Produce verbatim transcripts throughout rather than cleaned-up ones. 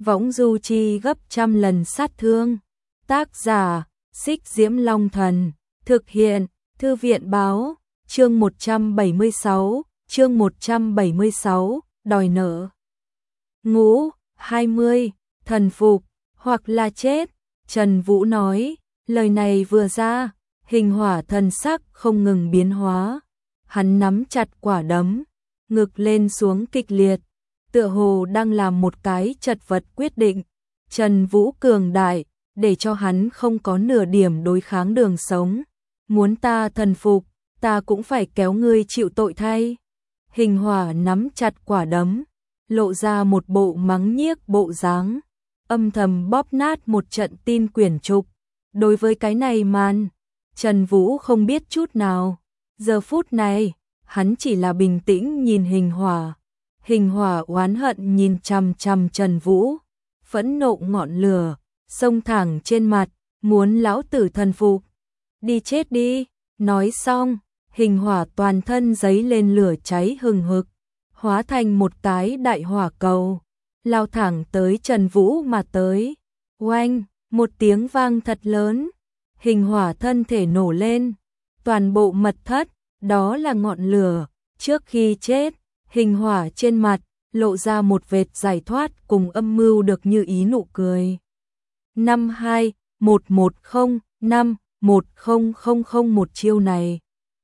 võng du chi gấp trăm lần sát thương. Tác giả, Xích Diễm Long Thần, thực hiện, Thư viện báo, chương một trăm bảy mươi sáu, chương một trăm bảy mươi sáu, đòi nợ. Ngũ, hai mươi, thần phục, hoặc là chết, Trần Vũ nói, lời này vừa ra, Hình Hỏa thần sắc không ngừng biến hóa. Hắn nắm chặt quả đấm, ngực lên xuống kịch liệt, tựa hồ đang làm một cái chật vật quyết định. Trần Vũ cường đại, để cho hắn không có nửa điểm đối kháng đường sống. Muốn ta thần phục, ta cũng phải kéo ngươi chịu tội thay. Hình Hỏa nắm chặt quả đấm, lộ ra một bộ mắng nhiếc bộ dáng, âm thầm bóp nát một trận tin quyển trục. Đối với cái này màn, Trần Vũ không biết chút nào. Giờ phút này, hắn chỉ là bình tĩnh nhìn Hình Hỏa. Hình Hỏa oán hận nhìn chằm chằm Trần Vũ, phẫn nộ ngọn lửa xông thẳng trên mặt, muốn lão tử thần phục. Đi chết đi. Nói xong, Hình Hỏa toàn thân giấy lên lửa cháy hừng hực, hóa thành một cái đại hỏa cầu, lao thẳng tới Trần Vũ mà tới. Oanh, một tiếng vang thật lớn, Hình Hỏa thân thể nổ lên, toàn bộ mật thất, đó là ngọn lửa. Trước khi chết, Hình Hỏa trên mặt lộ ra một vệt giải thoát cùng âm mưu được như ý nụ cười. Năm hai một một không năm một không không không một chiêu này,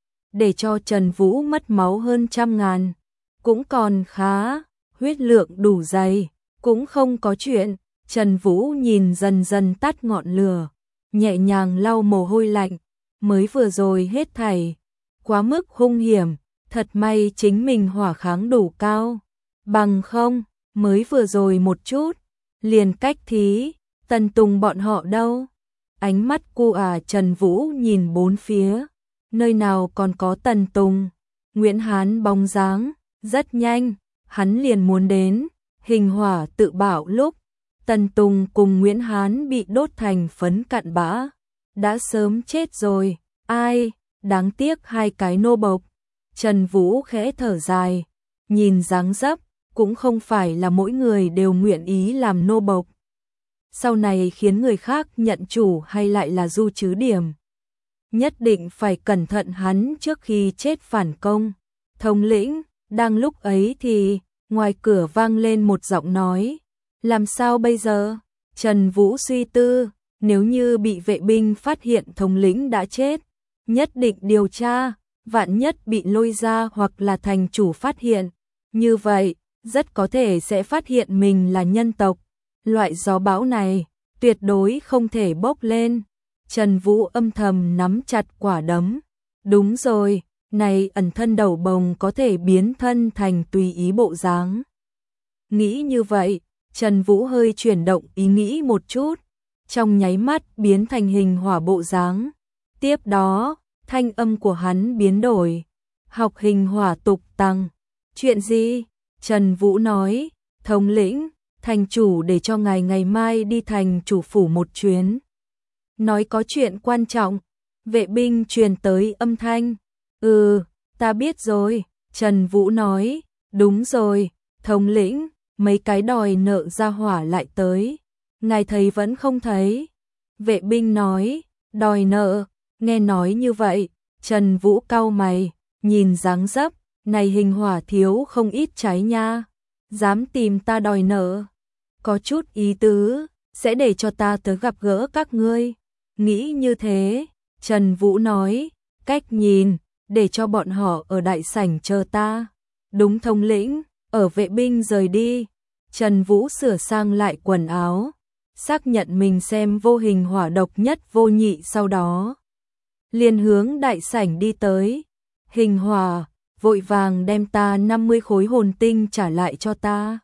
để cho Trần Vũ mất máu hơn trăm ngàn, cũng còn khá, huyết lượng đủ dày, cũng không có chuyện. Trần Vũ nhìn dần dần tắt ngọn lửa, nhẹ nhàng lau mồ hôi lạnh, mới vừa rồi hết thảy quá mức hung hiểm, thật may chính mình hỏa kháng đủ cao, bằng không, mới vừa rồi một chút, liền cách thí, Tần Tùng bọn họ đâu? Ánh mắt cu à Trần Vũ nhìn bốn phía, nơi nào còn có Tần Tùng, Nguyễn Hán bóng dáng, rất nhanh, hắn liền muốn đến, Hình Hỏa tự bảo lúc, Tần Tùng cùng Nguyễn Hán bị đốt thành phấn cặn bã, đã sớm chết rồi, ai, đáng tiếc hai cái nô bộc. Trần Vũ khẽ thở dài, nhìn dáng dấp, cũng không phải là mỗi người đều nguyện ý làm nô bộc. Sau này khiến người khác nhận chủ hay lại là du chứ điểm. Nhất định phải cẩn thận hắn trước khi chết phản công. Thống lĩnh, đang lúc ấy thì, ngoài cửa vang lên một giọng nói. Làm sao bây giờ? Trần Vũ suy tư, nếu như bị vệ binh phát hiện thống lĩnh đã chết, nhất định điều tra, vạn nhất bị lôi ra hoặc là thành chủ phát hiện. Như vậy, rất có thể sẽ phát hiện mình là nhân tộc. Loại gió bão này, tuyệt đối không thể bốc lên. Trần Vũ âm thầm nắm chặt quả đấm. Đúng rồi, này ẩn thân đầu bồng có thể biến thân thành tùy ý bộ dáng. Nghĩ như vậy, Trần Vũ hơi chuyển động ý nghĩ một chút, trong nháy mắt biến thành Hình Hỏa bộ dáng. Tiếp đó, thanh âm của hắn biến đổi. Học Hình Hỏa tục tăng. Chuyện gì? Trần Vũ nói, thống lĩnh, thành chủ để cho ngài ngày mai đi thành chủ phủ một chuyến. Nói có chuyện quan trọng. Vệ binh truyền tới âm thanh. Ừ, ta biết rồi. Trần Vũ nói, đúng rồi, thống lĩnh, mấy cái đòi nợ ra hỏa lại tới. Ngài thấy vẫn không thấy. Vệ binh nói, đòi nợ, nghe nói như vậy, Trần Vũ cau mày, nhìn dáng dấp, này Hình Hỏa thiếu không ít trái nha. Dám tìm ta đòi nợ, có chút ý tứ, sẽ để cho ta tới gặp gỡ các ngươi. Nghĩ như thế, Trần Vũ nói, cách nhìn, để cho bọn họ ở đại sảnh chờ ta. Đúng thống lĩnh, ở vệ binh rời đi. Trần Vũ sửa sang lại quần áo, xác nhận mình xem vô Hình Hỏa độc nhất vô nhị, sau đó liền hướng đại sảnh đi tới. Hình Hỏa, vội vàng đem ta năm mươi khối hồn tinh trả lại cho ta.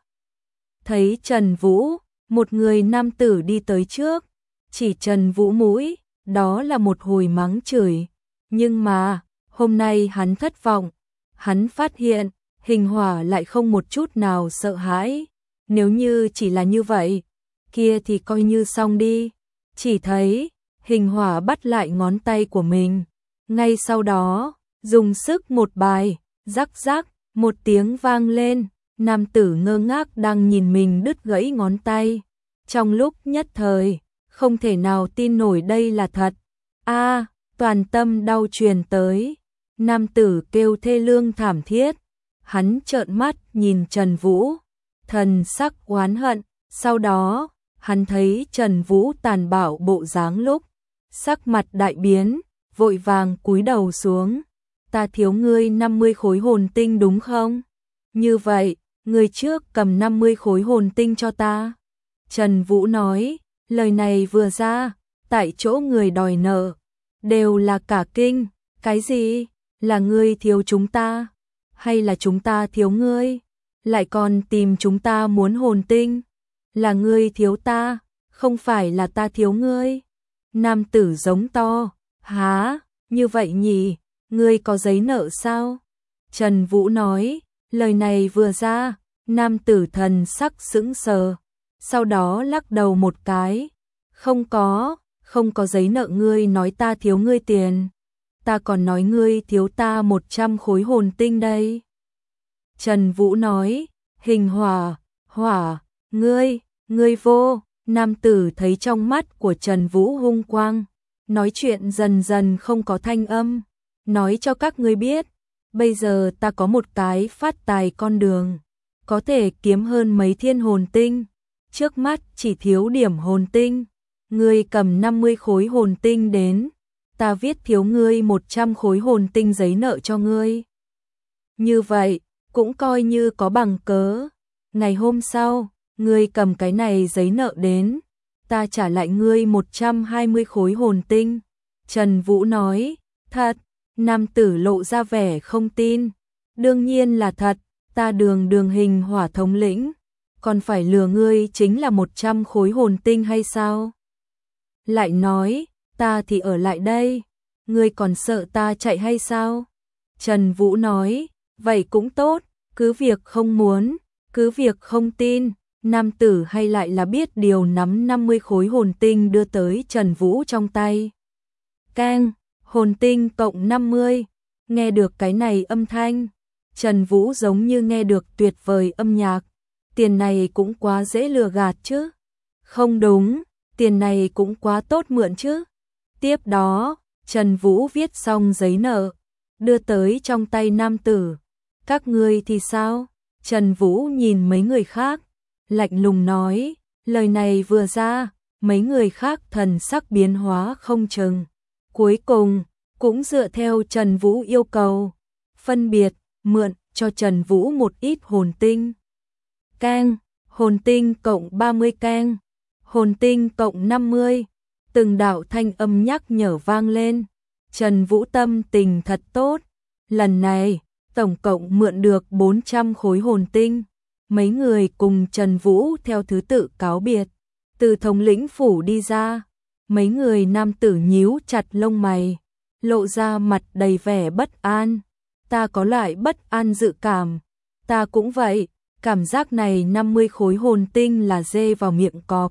Thấy Trần Vũ, một người nam tử đi tới trước, chỉ Trần Vũ mũi, đó là một hồi mắng chửi. Nhưng mà, hôm nay hắn thất vọng, hắn phát hiện, Hình Hỏa lại không một chút nào sợ hãi. Nếu như chỉ là như vậy, kia thì coi như xong đi. Chỉ thấy, Hình Hỏa bắt lại ngón tay của mình. Ngay sau đó, dùng sức một bài, rắc rắc, một tiếng vang lên, Nam tử ngơ ngác đang nhìn mình đứt gãy ngón tay. Trong lúc nhất thời, không thể nào tin nổi đây là thật. A, toàn tâm đau truyền tới. Nam tử kêu thê lương thảm thiết. Hắn trợn mắt nhìn Trần Vũ, thần sắc oán hận. Sau đó, hắn thấy Trần Vũ tàn bạo bộ dáng lúc, sắc mặt đại biến, vội vàng cúi đầu xuống. Ta thiếu ngươi năm mươi khối hồn tinh đúng không? Như vậy, ngươi trước cầm năm mươi khối hồn tinh cho ta. Trần Vũ nói, lời này vừa ra, tại chỗ người đòi nợ đều là cả kinh. Cái gì? Là ngươi thiếu chúng ta? Hay là chúng ta thiếu ngươi? Lại còn tìm chúng ta muốn hồn tinh? Là ngươi thiếu ta, không phải là ta thiếu ngươi. Nam tử giống to, há, như vậy nhỉ, ngươi có giấy nợ sao? Trần Vũ nói, lời này vừa ra, nam tử thần sắc sững sờ, sau đó lắc đầu một cái, không có, không có giấy nợ. Ngươi nói ta thiếu ngươi tiền, ta còn nói ngươi thiếu ta một trăm khối hồn tinh đây. Trần Vũ nói, hình hỏa, hỏa, ngươi, ngươi vô. Nam tử thấy trong mắt của Trần Vũ hung quang, nói chuyện dần dần không có thanh âm, nói cho các ngươi biết, bây giờ ta có một cái phát tài con đường, có thể kiếm hơn mấy thiên hồn tinh, trước mắt chỉ thiếu điểm hồn tinh, ngươi cầm năm mươi khối hồn tinh đến, ta viết thiếu ngươi một trăm khối hồn tinh giấy nợ cho ngươi. Như vậy, cũng coi như có bằng cớ. Ngày hôm sau, ngươi cầm cái này giấy nợ đến, ta trả lại ngươi một trăm hai mươi khối hồn tinh. Trần Vũ nói, thật. Nam tử lộ ra vẻ không tin. Đương nhiên là thật, ta đường đường hình hỏa thống lĩnh, còn phải lừa ngươi chính là một trăm khối hồn tinh hay sao? Lại nói, ta thì ở lại đây, ngươi còn sợ ta chạy hay sao? Trần Vũ nói, vậy cũng tốt, cứ việc không muốn, cứ việc không tin. Nam tử hay lại là biết điều nắm năm mươi khối hồn tinh đưa tới Trần Vũ trong tay. Keng, hồn tinh cộng năm mươi. Nghe được cái này âm thanh, Trần Vũ giống như nghe được tuyệt vời âm nhạc. Tiền này cũng quá dễ lừa gạt chứ. Không đúng, tiền này cũng quá tốt mượn chứ. Tiếp đó, Trần Vũ viết xong giấy nợ, đưa tới trong tay nam tử. Các ngươi thì sao? Trần Vũ nhìn mấy người khác, lạnh lùng nói, lời này vừa ra, mấy người khác thần sắc biến hóa không chừng. Cuối cùng, cũng dựa theo Trần Vũ yêu cầu, phân biệt, mượn cho Trần Vũ một ít hồn tinh. Keng, hồn tinh cộng ba mươi keng, hồn tinh cộng năm mươi, từng đạo thanh âm nhắc nhở vang lên. Trần Vũ tâm tình thật tốt, lần này, tổng cộng mượn được bốn trăm khối hồn tinh. Mấy người cùng Trần Vũ theo thứ tự cáo biệt, từ thống lĩnh phủ đi ra. Mấy người nam tử nhíu chặt lông mày, lộ ra mặt đầy vẻ bất an. Ta có loại bất an dự cảm, ta cũng vậy, cảm giác này năm mươi khối hồn tinh là dê vào miệng cọp.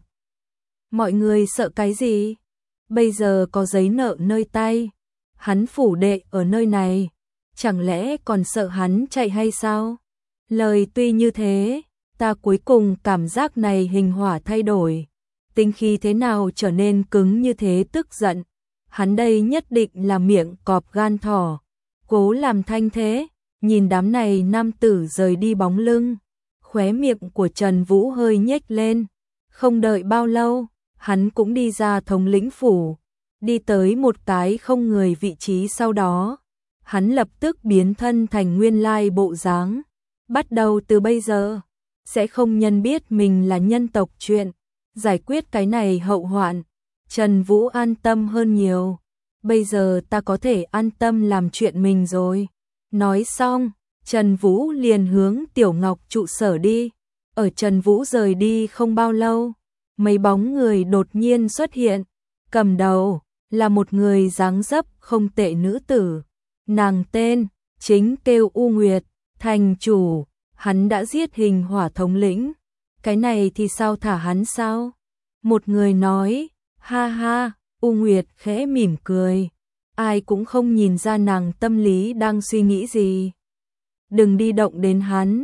Mọi người sợ cái gì? Bây giờ có giấy nợ nơi tay, hắn phủ đệ ở nơi này, chẳng lẽ còn sợ hắn chạy hay sao? Lời tuy như thế, ta cuối cùng cảm giác này hình hỏa thay đổi, tinh khí thế nào trở nên cứng như thế, tức giận. Hắn đây nhất định là miệng cọp gan thỏ, cố làm thanh thế. Nhìn đám này nam tử rời đi bóng lưng, khóe miệng của Trần Vũ hơi nhếch lên. Không đợi bao lâu, hắn cũng đi ra thống lĩnh phủ, đi tới một cái không người vị trí. Sau đó, hắn lập tức biến thân thành nguyên lai bộ dáng. Bắt đầu từ bây giờ, sẽ không nhân biết mình là nhân tộc chuyện, giải quyết cái này hậu hoạn. Trần Vũ an tâm hơn nhiều, bây giờ ta có thể an tâm làm chuyện mình rồi. Nói xong, Trần Vũ liền hướng Tiểu Ngọc trụ sở đi. Ở Trần Vũ rời đi không bao lâu, mấy bóng người đột nhiên xuất hiện. Cầm đầu là một người dáng dấp không tệ nữ tử, nàng tên chính kêu U Nguyệt. Thành chủ, hắn đã giết hình hỏa thống lĩnh, cái này thì sao, thả hắn sao? Một người nói, ha ha. U Nguyệt khẽ mỉm cười, ai cũng không nhìn ra nàng tâm lý đang suy nghĩ gì. Đừng đi động đến hắn,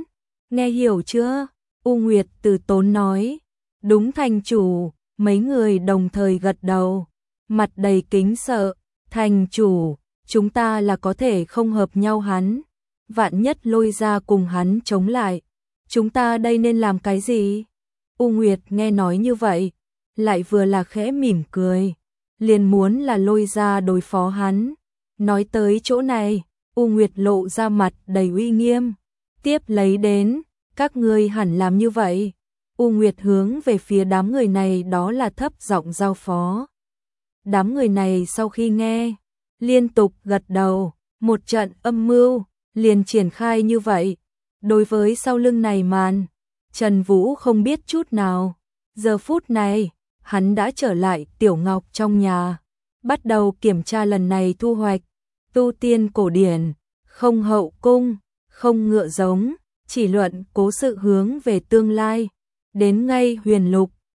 Nghe hiểu chưa? U Nguyệt từ tốn nói. Đúng thành chủ, mấy người đồng thời gật đầu, mặt đầy kính sợ. Thành chủ, chúng ta là có thể không hợp nhau hắn, vạn nhất Lôi ra cùng hắn chống lại, chúng ta đây nên làm cái gì? U Nguyệt nghe nói như vậy, lại vừa là khẽ mỉm cười, liền muốn là Lôi ra đối phó hắn. Nói tới chỗ này, U Nguyệt lộ ra mặt đầy uy nghiêm, tiếp lấy đến, các ngươi hẳn làm như vậy. U Nguyệt hướng về phía đám người này đó là thấp giọng giao phó. Đám người này sau khi nghe, liên tục gật đầu, một trận âm mưu liền triển khai như vậy. Đối với sau lưng này màn, Trần Vũ không biết chút nào. Giờ phút này, hắn đã trở lại Tiểu Ngọc trong nhà, bắt đầu kiểm tra lần này thu hoạch. Tu tiên cổ điển, không hậu cung, không ngựa giống, chỉ luận cố sự hướng về tương lai. Đến ngay huyền lục,